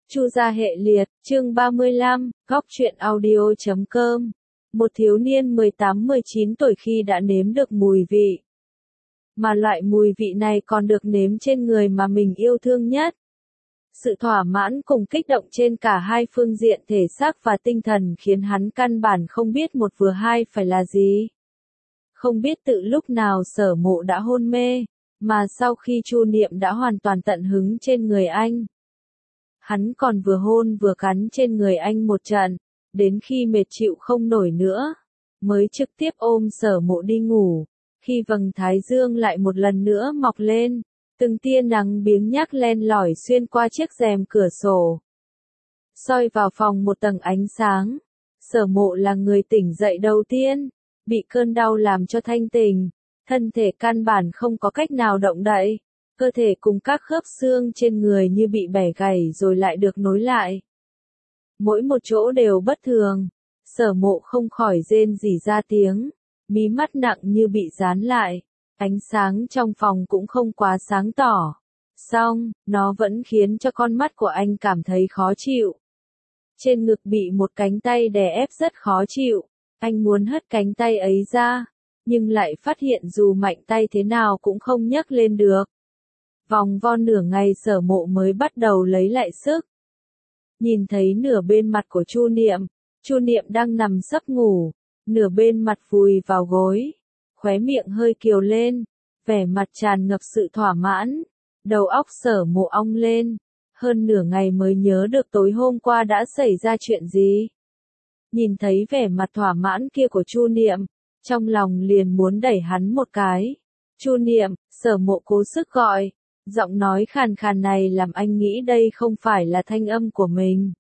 Chu gia hệ liệt, chương 35, góc truyện audio.com. Một thiếu niên 18-19 tuổi khi đã nếm được mùi vị. Mà loại mùi vị này còn được nếm trên người mà mình yêu thương nhất. Sự thỏa mãn cùng kích động trên cả hai phương diện thể xác và tinh thần khiến hắn căn bản không biết một vừa hai phải là gì. Không biết tự lúc nào Sở Mộ đã hôn mê, mà sau khi Chu Niệm đã hoàn toàn tận hứng trên người anh. Hắn còn vừa hôn vừa cắn trên người anh một trận, đến khi mệt chịu không nổi nữa, mới trực tiếp ôm Sở Mộ đi ngủ. Khi vầng thái dương lại một lần nữa mọc lên, từng tia nắng biếng nhác len lỏi xuyên qua chiếc rèm cửa sổ, soi vào phòng một tầng ánh sáng. Sở Mộ là người tỉnh dậy đầu tiên, bị cơn đau làm cho thanh tỉnh, thân thể căn bản không có cách nào động đậy. Cơ thể cùng các khớp xương trên người như bị bẻ gãy rồi lại được nối lại. Mỗi một chỗ đều bất thường, Sở Mộ không khỏi rên rỉ ra tiếng, mí mắt nặng như bị dán lại, ánh sáng trong phòng cũng không quá sáng tỏ. Song, nó vẫn khiến cho con mắt của anh cảm thấy khó chịu. Trên ngực bị một cánh tay đè ép rất khó chịu, anh muốn hất cánh tay ấy ra, nhưng lại phát hiện dù mạnh tay thế nào cũng không nhấc lên được. Vòng vo nửa ngày Sở Mộ mới bắt đầu lấy lại sức. Nhìn thấy nửa bên mặt của Chu Niệm đang nằm sấp ngủ, nửa bên mặt vùi vào gối, khóe miệng hơi kiều lên, vẻ mặt tràn ngập sự thỏa mãn, đầu óc Sở Mộ ong lên, hơn nửa ngày mới nhớ được tối hôm qua đã xảy ra chuyện gì. Nhìn thấy vẻ mặt thỏa mãn kia của Chu Niệm, trong lòng liền muốn đẩy hắn một cái. Chu Niệm, Sở Mộ cố sức gọi. Giọng nói khàn khàn này làm anh nghĩ đây không phải là thanh âm của mình.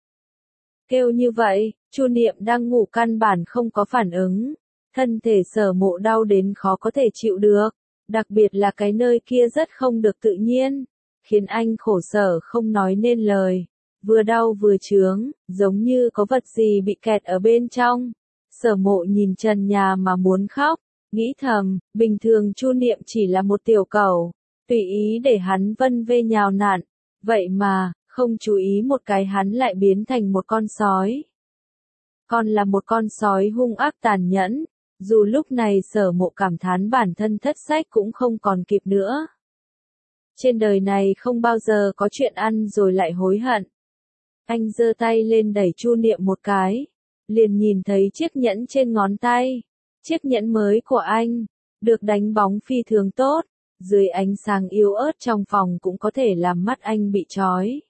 Kêu như vậy, Chu Niệm đang ngủ căn bản không có phản ứng. Thân thể Sở Mộ đau đến khó có thể chịu được, đặc biệt là cái nơi kia rất không được tự nhiên, khiến anh khổ sở không nói nên lời, vừa đau vừa chướng, giống như có vật gì bị kẹt ở bên trong. Sở Mộ nhìn trần nhà mà muốn khóc, nghĩ thầm, bình thường Chu Niệm chỉ là một tiểu cẩu, tùy ý để hắn vân vê nhào nặn, vậy mà, không chú ý một cái hắn lại biến thành một con sói. Còn là một con sói hung ác tàn nhẫn, dù lúc này Sở Mộ cảm thán bản thân thất sách cũng không còn kịp nữa. Trên đời này không bao giờ có chuyện ăn rồi lại hối hận. Anh giơ tay lên đẩy Chu Niệm một cái, liền nhìn thấy chiếc nhẫn trên ngón tay. Chiếc nhẫn mới của anh, được đánh bóng phi thường tốt. Dưới ánh sáng yếu ớt trong phòng cũng có thể làm mắt anh bị chói.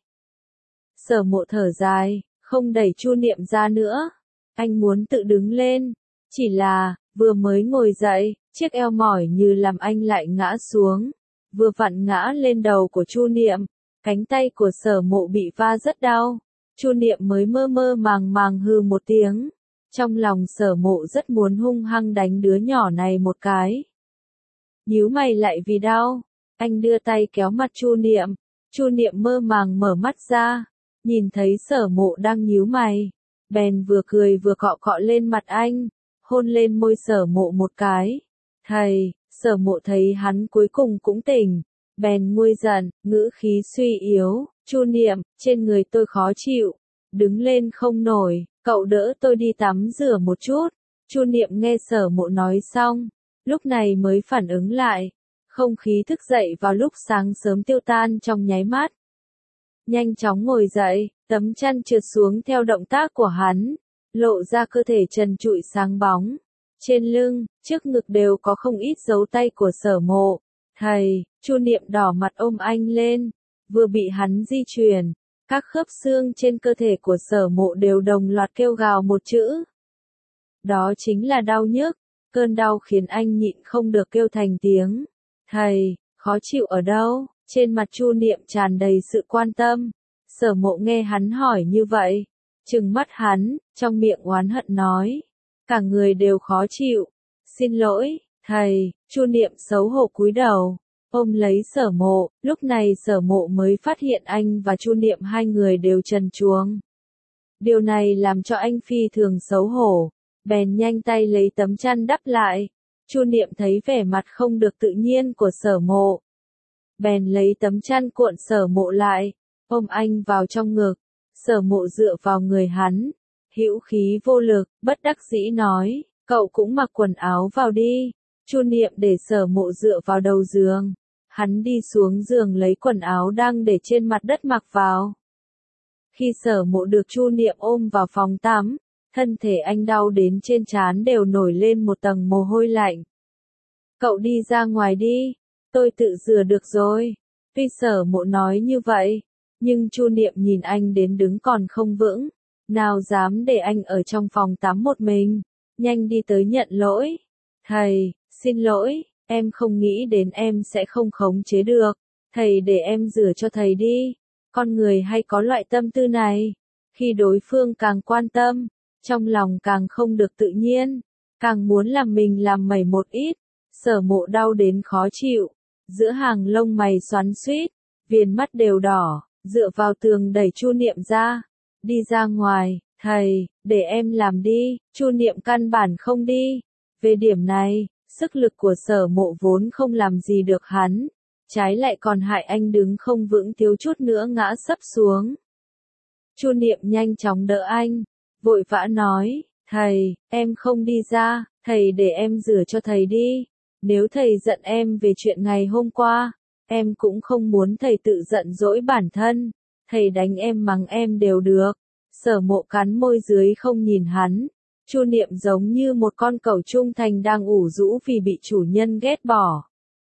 Sở Mộ thở dài, không đẩy Chu Niệm ra nữa. Anh muốn tự đứng lên. Chỉ là, vừa mới ngồi dậy, chiếc eo mỏi như làm anh lại ngã xuống. Vừa vặn ngã lên đầu của Chu Niệm, cánh tay của Sở Mộ bị va rất đau. Chu Niệm mới mơ mơ màng màng hừ một tiếng. Trong lòng Sở Mộ rất muốn hung hăng đánh đứa nhỏ này một cái. Nhíu mày lại vì đau, anh đưa tay kéo mặt Chu Niệm mơ màng mở mắt ra, nhìn thấy Sở Mộ đang nhíu mày, bèn vừa cười vừa cọ cọ lên mặt anh, hôn lên môi Sở Mộ một cái. Thầy, Sở Mộ thấy hắn cuối cùng cũng tỉnh, bèn nguôi giận, ngữ khí suy yếu, Chu Niệm, trên người tôi khó chịu, đứng lên không nổi, cậu đỡ tôi đi tắm rửa một chút. Chu Niệm nghe Sở Mộ nói xong, lúc này mới phản ứng lại, không khí thức dậy vào lúc sáng sớm tiêu tan trong nháy mắt. Nhanh chóng ngồi dậy, tấm chăn trượt xuống theo động tác của hắn, lộ ra cơ thể trần trụi sáng bóng. Trên lưng, trước ngực đều có không ít dấu tay của Sở Mộ. Thầy, Chu Niệm đỏ mặt ôm anh lên, vừa bị hắn di chuyển, các khớp xương trên cơ thể của Sở Mộ đều đồng loạt kêu gào một chữ. Đó chính là đau nhức. Cơn đau khiến anh nhịn không được kêu thành tiếng. Thầy, khó chịu ở đâu? Trên mặt Chu Niệm tràn đầy sự quan tâm. Sở Mộ nghe hắn hỏi như vậy, trừng mắt hắn, trong miệng oán hận nói. Cả người đều khó chịu. Xin lỗi, thầy. Chu Niệm xấu hổ cúi đầu, ôm lấy Sở Mộ. Lúc này Sở Mộ mới phát hiện anh và Chu Niệm hai người đều trần truồng. Điều này làm cho anh phi thường xấu hổ. Bèn nhanh tay lấy tấm chăn đắp lại. Chu Niệm thấy vẻ mặt không được tự nhiên của Sở Mộ, bèn lấy tấm chăn cuộn Sở Mộ lại, ôm anh vào trong ngực. Sở Mộ dựa vào người hắn, hữu khí vô lực, bất đắc dĩ nói, cậu cũng mặc quần áo vào đi. Chu Niệm để Sở Mộ dựa vào đầu giường. Hắn đi xuống giường lấy quần áo đang để trên mặt đất mặc vào. Khi Sở Mộ được Chu Niệm ôm vào phòng tắm, thân thể anh đau đến trên trán đều nổi lên một tầng mồ hôi lạnh. Cậu đi ra ngoài đi, tôi tự rửa được rồi. Tuy Sở Mộ nói như vậy, nhưng Chu Niệm nhìn anh đến đứng còn không vững, nào dám để anh ở trong phòng tắm một mình, nhanh đi tới nhận lỗi. Thầy, xin lỗi, em không nghĩ đến em sẽ không khống chế được, thầy để em rửa cho thầy đi. Con người hay có loại tâm tư này, khi đối phương càng quan tâm, trong lòng càng không được tự nhiên, càng muốn làm mình làm mẩy một ít. Sở Mộ đau đến khó chịu, giữa hàng lông mày xoắn xuýt, viền mắt đều đỏ, dựa vào tường đẩy Chu Niệm ra, đi ra ngoài. Thầy, để em làm đi. Chu Niệm căn bản không đi. Về điểm này, sức lực của Sở Mộ vốn không làm gì được hắn, trái lại còn hại anh đứng không vững thiếu chút nữa ngã sấp xuống. Chu Niệm nhanh chóng đỡ anh, vội vã nói, thầy, em không đi ra, thầy để em rửa cho thầy đi. Nếu thầy giận em về chuyện ngày hôm qua, em cũng không muốn thầy tự giận dỗi bản thân, thầy đánh em mắng em đều được. Sở Mộ cắn môi dưới không nhìn hắn. Chu Niệm giống như một con cẩu trung thành đang ủ rũ vì bị chủ nhân ghét bỏ.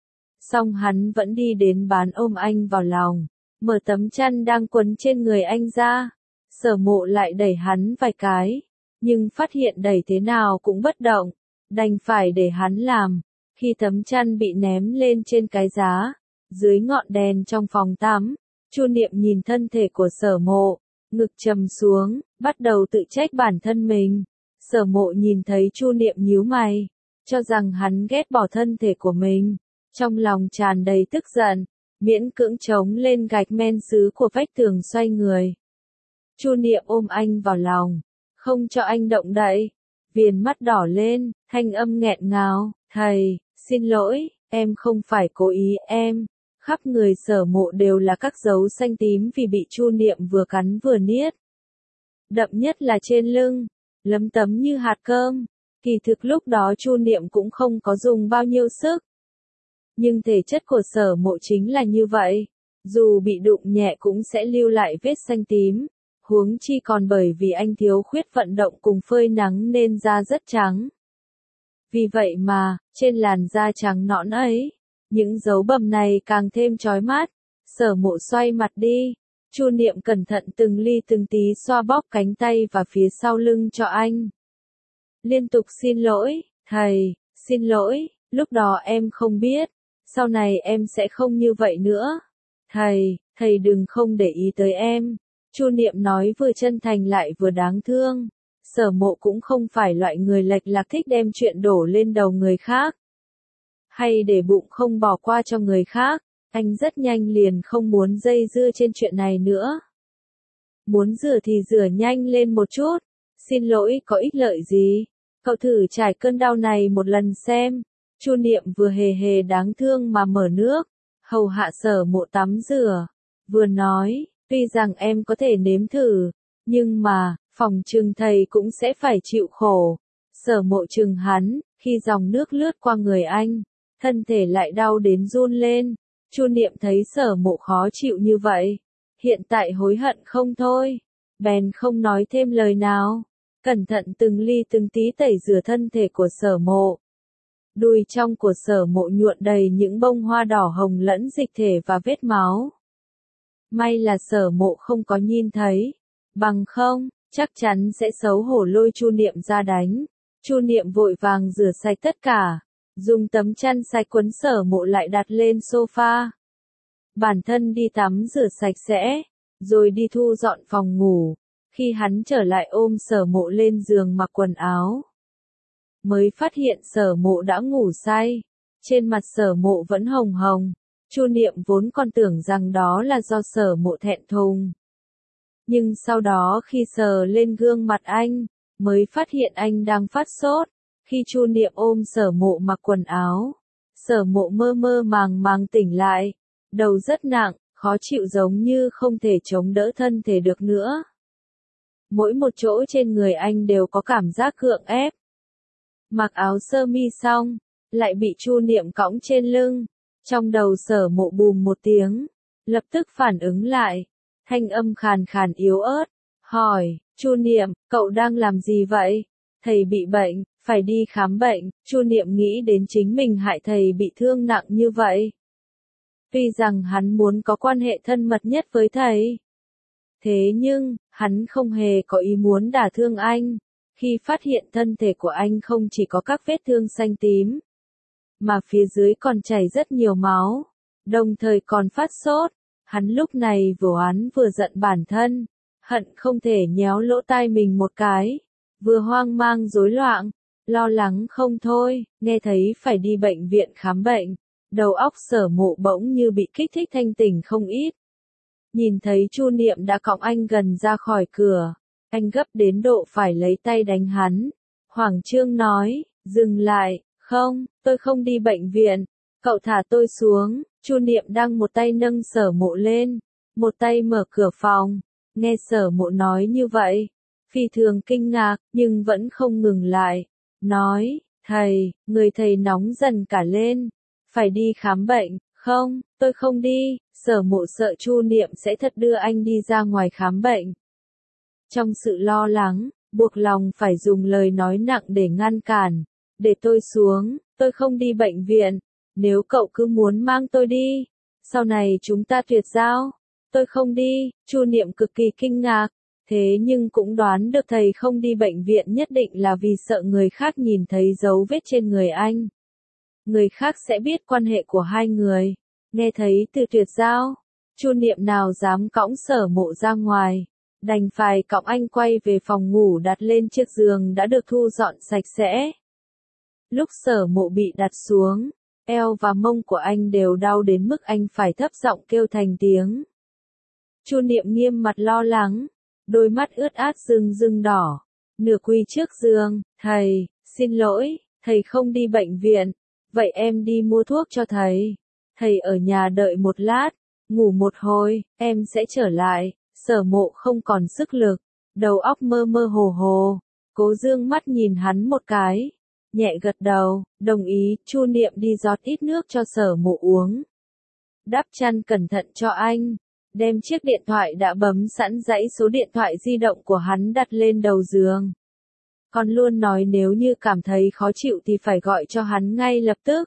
Song hắn vẫn đi đến bán ôm anh vào lòng, mở tấm chăn đang quấn trên người anh ra. Sở Mộ lại đẩy hắn vài cái, nhưng phát hiện đẩy thế nào cũng bất động, đành phải để hắn làm. Khi tấm chăn bị ném lên trên cái giá, dưới ngọn đèn trong phòng tắm, Chu Niệm nhìn thân thể của Sở Mộ, ngực trầm xuống, bắt đầu tự trách bản thân mình. Sở Mộ nhìn thấy Chu Niệm nhíu mày, cho rằng hắn ghét bỏ thân thể của mình, trong lòng tràn đầy tức giận, miễn cưỡng chống lên gạch men sứ của vách tường xoay người. Chu Niệm ôm anh vào lòng, không cho anh động đậy, viền mắt đỏ lên, thanh âm nghẹn ngào, thầy, xin lỗi, em không phải cố ý em. Khắp người Sở Mộ đều là các dấu xanh tím vì bị Chu Niệm vừa cắn vừa niết. Đậm nhất là trên lưng, lấm tấm như hạt cơm. Kỳ thực lúc đó Chu Niệm cũng không có dùng bao nhiêu sức. Nhưng thể chất của Sở Mộ chính là như vậy, dù bị đụng nhẹ cũng sẽ lưu lại vết xanh tím, huống chi còn bởi vì anh thiếu khuyết vận động cùng phơi nắng nên da rất trắng. Vì vậy mà, trên làn da trắng nõn ấy, những dấu bầm này càng thêm chói mắt. Sở Mộ xoay mặt đi, Chu Niệm cẩn thận từng ly từng tí xoa bóp cánh tay và phía sau lưng cho anh. Liên tục xin lỗi, thầy, xin lỗi, lúc đó em không biết, sau này em sẽ không như vậy nữa. Thầy đừng không để ý tới em. Chu Niệm nói vừa chân thành lại vừa đáng thương. Sở Mộ cũng không phải loại người lệch lạc thích đem chuyện đổ lên đầu người khác, hay để bụng không bỏ qua cho người khác. Anh rất nhanh liền không muốn dây dưa trên chuyện này nữa. Muốn rửa thì rửa nhanh lên một chút. Xin lỗi có ích lợi gì? Cậu thử trải cơn đau này một lần xem. Chu Niệm vừa hề hề đáng thương mà mở nước, hầu hạ Sở Mộ tắm rửa, vừa nói, tuy rằng em có thể nếm thử, nhưng mà, phòng trừng thầy cũng sẽ phải chịu khổ. Sở Mộ trừng hắn, khi dòng nước lướt qua người anh, thân thể lại đau đến run lên. Chu Niệm thấy Sở Mộ khó chịu như vậy, hiện tại hối hận không thôi, bèn không nói thêm lời nào, cẩn thận từng ly từng tí tẩy rửa thân thể của Sở Mộ. Đùi trong của Sở Mộ nhuộn đầy những bông hoa đỏ hồng lẫn dịch thể và vết máu. May là Sở Mộ không có nhìn thấy, bằng không, chắc chắn sẽ xấu hổ lôi Chu Niệm ra đánh. Chu Niệm vội vàng rửa sạch tất cả, dùng tấm chăn sạch quấn Sở Mộ lại đặt lên sofa. Bản thân đi tắm rửa sạch sẽ, rồi đi thu dọn phòng ngủ. Khi hắn trở lại ôm Sở Mộ lên giường mặc quần áo, mới phát hiện Sở Mộ đã ngủ say. Trên mặt Sở Mộ vẫn hồng hồng. Chu Niệm vốn còn tưởng rằng đó là do Sở Mộ thẹn thùng. Nhưng sau đó khi sờ lên gương mặt anh, mới phát hiện anh đang phát sốt. Khi Chu Niệm ôm Sở Mộ mặc quần áo, Sở Mộ mơ mơ màng màng tỉnh lại, đầu rất nặng, khó chịu giống như không thể chống đỡ thân thể được nữa. mỗi một chỗ trên người anh đều có cảm giác gượng ép. Mặc áo sơ mi xong, lại bị Chu Niệm cõng trên lưng, trong đầu Sở Mộ bùm một tiếng, lập tức phản ứng lại, thanh âm khàn khàn yếu ớt, hỏi, Chu Niệm, cậu đang làm gì vậy? Thầy bị bệnh, phải đi khám bệnh. Chu Niệm nghĩ đến chính mình hại thầy bị thương nặng như vậy. Tuy rằng hắn muốn có quan hệ thân mật nhất với thầy, thế nhưng, hắn không hề có ý muốn đả thương anh. Khi phát hiện thân thể của anh không chỉ có các vết thương xanh tím, mà phía dưới còn chảy rất nhiều máu, đồng thời còn phát sốt, hắn lúc này vừa oán vừa giận bản thân, hận không thể nhéo lỗ tai mình một cái, vừa hoang mang rối loạn, lo lắng không thôi, nghe thấy phải đi bệnh viện khám bệnh, đầu óc Sở Mộ bỗng như bị kích thích thanh tỉnh không ít. Nhìn thấy Chu Niệm đã cõng anh gần ra khỏi cửa, anh gấp đến độ phải lấy tay đánh hắn. Hoàng Trương nói, dừng lại, không, tôi không đi bệnh viện, cậu thả tôi xuống. Chu Niệm đang một tay nâng Sở Mộ lên, một tay mở cửa phòng, nghe Sở Mộ nói như vậy, phi thường kinh ngạc, nhưng vẫn không ngừng lại, nói, thầy, người thầy nóng dần cả lên, phải đi khám bệnh. Không, tôi không đi. Sở Mộ sợ Chu Niệm sẽ thật đưa anh đi ra ngoài khám bệnh. Trong sự lo lắng, buộc lòng phải dùng lời nói nặng để ngăn cản. Để tôi xuống, tôi không đi bệnh viện. Nếu cậu cứ muốn mang tôi đi, sau này chúng ta tuyệt giao. Tôi không đi. Chu Niệm cực kỳ kinh ngạc, thế nhưng cũng đoán được thầy không đi bệnh viện nhất định là vì sợ người khác nhìn thấy dấu vết trên người anh. Người khác sẽ biết quan hệ của hai người. Nghe thấy từ tuyệt giao, Chu Niệm nào dám cõng Sở Mộ ra ngoài, đành phải cõng anh quay về phòng ngủ đặt lên chiếc giường đã được thu dọn sạch sẽ. Lúc Sở Mộ bị đặt xuống, eo và mông của anh đều đau đến mức anh phải thấp giọng kêu thành tiếng. Chu Niệm nghiêm mặt lo lắng, đôi mắt ướt át rưng rưng đỏ, nửa quỳ trước giường, thầy, xin lỗi, thầy không đi bệnh viện, vậy em đi mua thuốc cho thầy. Thầy ở nhà đợi một lát, ngủ một hồi, em sẽ trở lại. Sở Mộ không còn sức lực, đầu óc mơ mơ hồ hồ, cố dương mắt nhìn hắn một cái, nhẹ gật đầu, đồng ý. Chu Niệm đi rót ít nước cho Sở Mộ uống, đắp chăn cẩn thận cho anh, đem chiếc điện thoại đã bấm sẵn dãy số điện thoại di động của hắn đặt lên đầu giường. Còn luôn nói nếu như cảm thấy khó chịu thì phải gọi cho hắn ngay lập tức.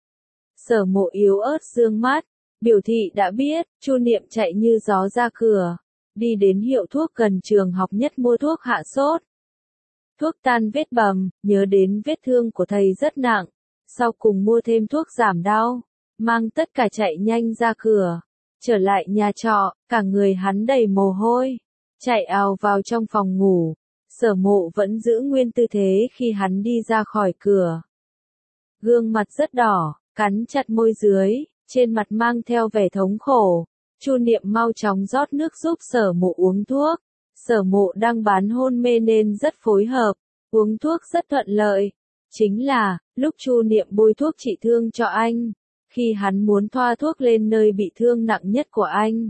Sở Mộ yếu ớt dương mắt, biểu thị đã biết. Chu Niệm chạy như gió ra cửa, đi đến hiệu thuốc gần trường học nhất mua thuốc hạ sốt. Thuốc tan vết bầm, nhớ đến vết thương của thầy rất nặng, sau cùng mua thêm thuốc giảm đau, mang tất cả chạy nhanh ra cửa, trở lại nhà trọ, cả người hắn đầy mồ hôi, chạy ào vào trong phòng ngủ. Sở Mộ vẫn giữ nguyên tư thế khi hắn đi ra khỏi cửa. Gương mặt rất đỏ, cắn chặt môi dưới, trên mặt mang theo vẻ thống khổ. Chu Niệm mau chóng rót nước giúp Sở Mộ uống thuốc. Sở Mộ đang bán hôn mê nên rất phối hợp, uống thuốc rất thuận lợi. Chính là, lúc Chu Niệm bôi thuốc trị thương cho anh, khi hắn muốn thoa thuốc lên nơi bị thương nặng nhất của anh.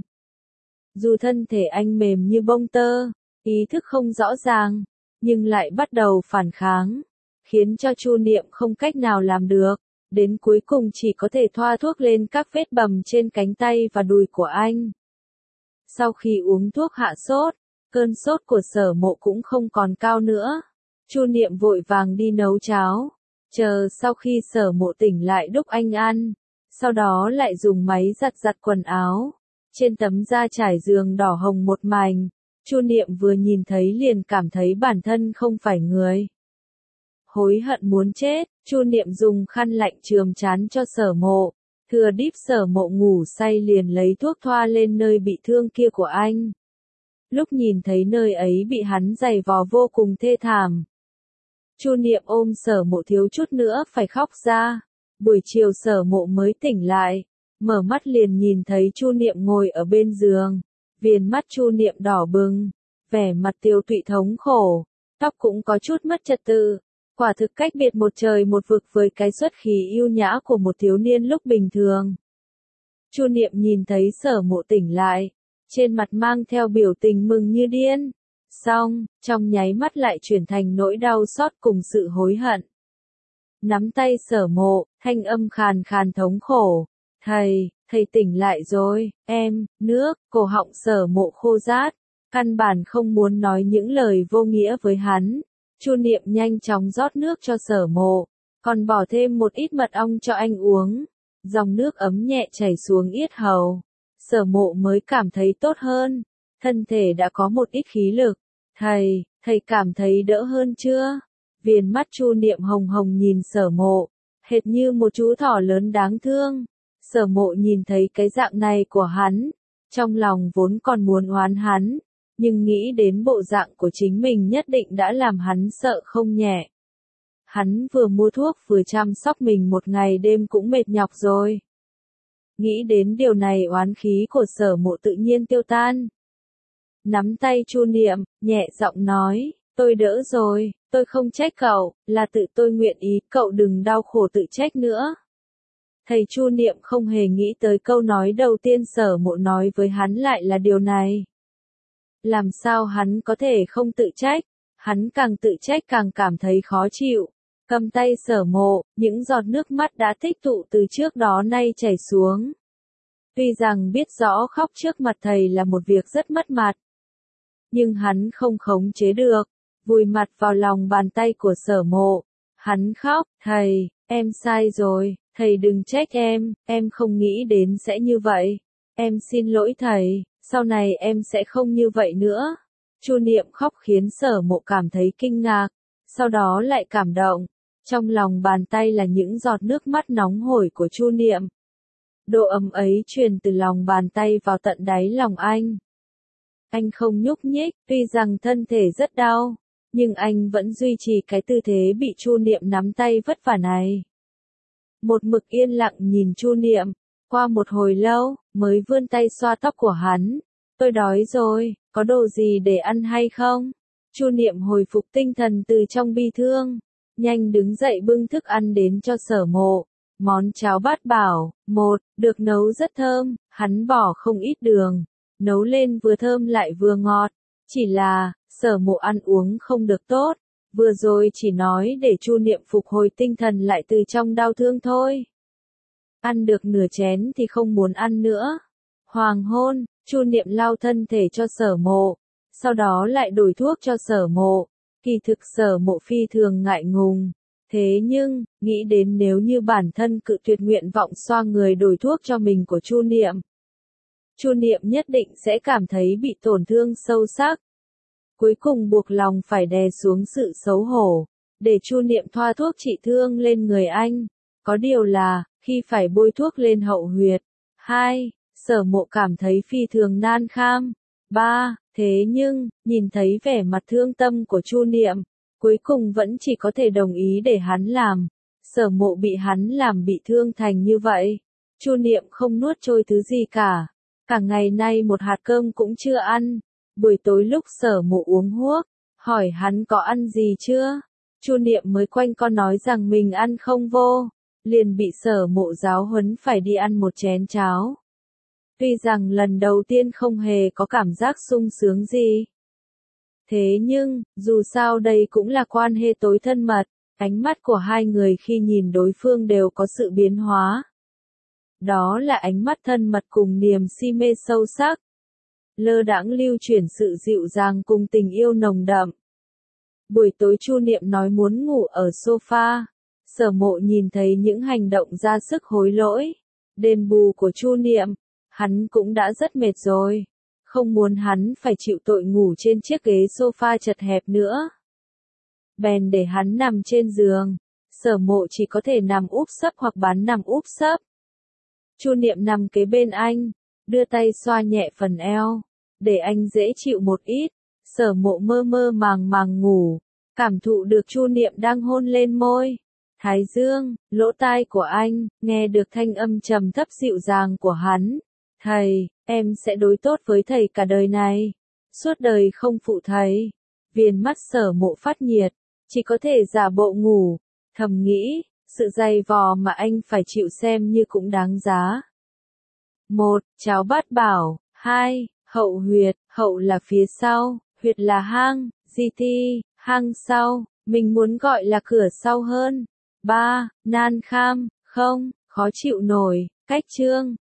Dù thân thể anh mềm như bông tơ, ý thức không rõ ràng, nhưng lại bắt đầu phản kháng, khiến cho Chu Niệm không cách nào làm được. Đến cuối cùng chỉ có thể thoa thuốc lên các vết bầm trên cánh tay và đùi của anh. Sau khi uống thuốc hạ sốt, cơn sốt của Sở Mộ cũng không còn cao nữa. Chu Niệm vội vàng đi nấu cháo, chờ sau khi Sở Mộ tỉnh lại đút anh ăn, sau đó lại dùng máy giặt giặt quần áo. Trên tấm da trải giường đỏ hồng một mảnh, Chu Niệm vừa nhìn thấy liền cảm thấy bản thân không phải người. Hối hận muốn chết, Chu Niệm dùng khăn lạnh chườm trán cho Sở Mộ, thừa díp Sở Mộ ngủ say liền lấy thuốc thoa lên nơi bị thương kia của anh. Lúc nhìn thấy nơi ấy bị hắn giày vò vô cùng thê thảm, Chu Niệm ôm Sở Mộ thiếu chút nữa phải khóc ra. Buổi chiều Sở Mộ mới tỉnh lại, mở mắt liền nhìn thấy Chu Niệm ngồi ở bên giường, viền mắt Chu Niệm đỏ bừng, vẻ mặt tiêu tụy thống khổ, tóc cũng có chút mất trật tự. Quả thực cách biệt một trời một vực với cái xuất khí yêu nhã của một thiếu niên lúc bình thường. Chu Niệm nhìn thấy Sở Mộ tỉnh lại, trên mặt mang theo biểu tình mừng như điên. Xong, trong nháy mắt lại chuyển thành nỗi đau xót cùng sự hối hận. Nắm tay Sở Mộ, thanh âm khàn khàn thống khổ. Thầy tỉnh lại rồi, nước, cổ họng Sở Mộ khô rát, căn bản không muốn nói những lời vô nghĩa với hắn. Chu Niệm nhanh chóng rót nước cho Sở Mộ, còn bỏ thêm một ít mật ong cho anh uống. Dòng nước ấm nhẹ chảy xuống yết hầu. Sở Mộ mới cảm thấy tốt hơn, thân thể đã có một ít khí lực. Thầy cảm thấy đỡ hơn chưa? Viền mắt Chu Niệm hồng hồng nhìn Sở Mộ, hệt như một chú thỏ lớn đáng thương. Sở Mộ nhìn thấy cái dạng này của hắn, trong lòng vốn còn muốn oán hắn, nhưng nghĩ đến bộ dạng của chính mình nhất định đã làm hắn sợ không nhẹ. Hắn vừa mua thuốc vừa chăm sóc mình một ngày đêm cũng mệt nhọc rồi. Nghĩ đến điều này oán khí của Sở Mộ tự nhiên tiêu tan. Nắm tay Chu Niệm, nhẹ giọng nói, tôi đỡ rồi, tôi không trách cậu, là tự tôi nguyện ý, cậu đừng đau khổ tự trách nữa. Thầy Chu Niệm không hề nghĩ tới câu nói đầu tiên Sở Mộ nói với hắn lại là điều này. Làm sao hắn có thể không tự trách, hắn càng tự trách càng cảm thấy khó chịu. Cầm tay Sở Mộ, những giọt nước mắt đã tích tụ từ trước đó nay chảy xuống. Tuy rằng biết rõ khóc trước mặt thầy là một việc rất mất mặt, nhưng hắn không khống chế được, vùi mặt vào lòng bàn tay của Sở Mộ. Hắn khóc, thầy, em sai rồi, thầy đừng trách em không nghĩ đến sẽ như vậy. Em xin lỗi thầy, sau này em sẽ không như vậy nữa. Chu Niệm khóc khiến Sở Mộ cảm thấy kinh ngạc, sau đó lại cảm động. Trong lòng bàn tay là những giọt nước mắt nóng hổi của Chu Niệm. Độ ấm ấy truyền từ lòng bàn tay vào tận đáy lòng anh. Anh không nhúc nhích, tuy rằng thân thể rất đau, nhưng anh vẫn duy trì cái tư thế bị Chu Niệm nắm tay vất vả này. Một mực yên lặng nhìn Chu Niệm, qua một hồi lâu, mới vươn tay xoa tóc của hắn. Tôi đói rồi, có đồ gì để ăn hay không? Chu Niệm hồi phục tinh thần từ trong bi thương, nhanh đứng dậy bưng thức ăn đến cho Sở Mộ. Món cháo bát bảo, được nấu rất thơm, hắn bỏ không ít đường, nấu lên vừa thơm lại vừa ngọt. Chỉ là, Sở Mộ ăn uống không được tốt, vừa rồi chỉ nói để Chu Niệm phục hồi tinh thần lại từ trong đau thương thôi. Ăn được nửa chén thì không muốn ăn nữa. Hoàng hôn, Chu Niệm lau thân thể cho Sở Mộ, sau đó lại đổi thuốc cho Sở Mộ. Kỳ thực Sở Mộ phi thường ngại ngùng. Thế nhưng, nghĩ đến nếu như bản thân cự tuyệt nguyện vọng xoa người đổi thuốc cho mình của Chu Niệm nhất định sẽ cảm thấy bị tổn thương sâu sắc. Cuối cùng buộc lòng phải đè xuống sự xấu hổ, để Chu Niệm thoa thuốc trị thương lên người anh. Có điều là, khi phải bôi thuốc lên hậu huyệt. 2. Sở Mộ cảm thấy phi thường nan kham. 3. Thế nhưng, nhìn thấy vẻ mặt thương tâm của Chu Niệm, cuối cùng vẫn chỉ có thể đồng ý để hắn làm. Sở Mộ bị hắn làm bị thương thành như vậy. Chu Niệm không nuốt trôi thứ gì cả. Cả ngày nay một hạt cơm cũng chưa ăn. Buổi tối lúc Sở Mộ uống thuốc, hỏi hắn có ăn gì chưa? Chu Niệm mới quanh co nói rằng mình ăn không vô, liền bị Sở Mộ giáo huấn phải đi ăn một chén cháo. Tuy rằng lần đầu tiên không hề có cảm giác sung sướng gì. Thế nhưng, dù sao đây cũng là quan hệ tối thân mật, ánh mắt của hai người khi nhìn đối phương đều có sự biến hóa. Đó là ánh mắt thân mật cùng niềm si mê sâu sắc. Lơ đãng lưu chuyển sự dịu dàng cùng tình yêu nồng đậm. Buổi tối Chu Niệm nói muốn ngủ ở sofa. Sở Mộ nhìn thấy những hành động ra sức hối lỗi, đền bù của Chu Niệm, hắn cũng đã rất mệt rồi, không muốn hắn phải chịu tội ngủ trên chiếc ghế sofa chật hẹp nữa. Bèn để hắn nằm trên giường, Sở Mộ chỉ có thể nằm úp sấp hoặc bán nằm úp sấp. Chu Niệm nằm kế bên anh, đưa tay xoa nhẹ phần eo, để anh dễ chịu một ít. Sở Mộ mơ mơ màng màng ngủ, cảm thụ được Chu Niệm đang hôn lên môi, thái dương, lỗ tai của anh, nghe được thanh âm trầm thấp dịu dàng của hắn. Thầy, em sẽ đối tốt với thầy cả đời này, suốt đời không phụ thầy. Viền mắt Sở Mộ phát nhiệt, chỉ có thể giả bộ ngủ, thầm nghĩ, sự dày vò mà anh phải chịu xem như cũng đáng giá. 1. Cháo bát bảo. 2. Hậu huyệt, hậu là phía sau, Huyệt là hang, GT, hang sau, mình muốn gọi là cửa sau hơn. 3. Nan kham, không, khó chịu nổi, cách chương.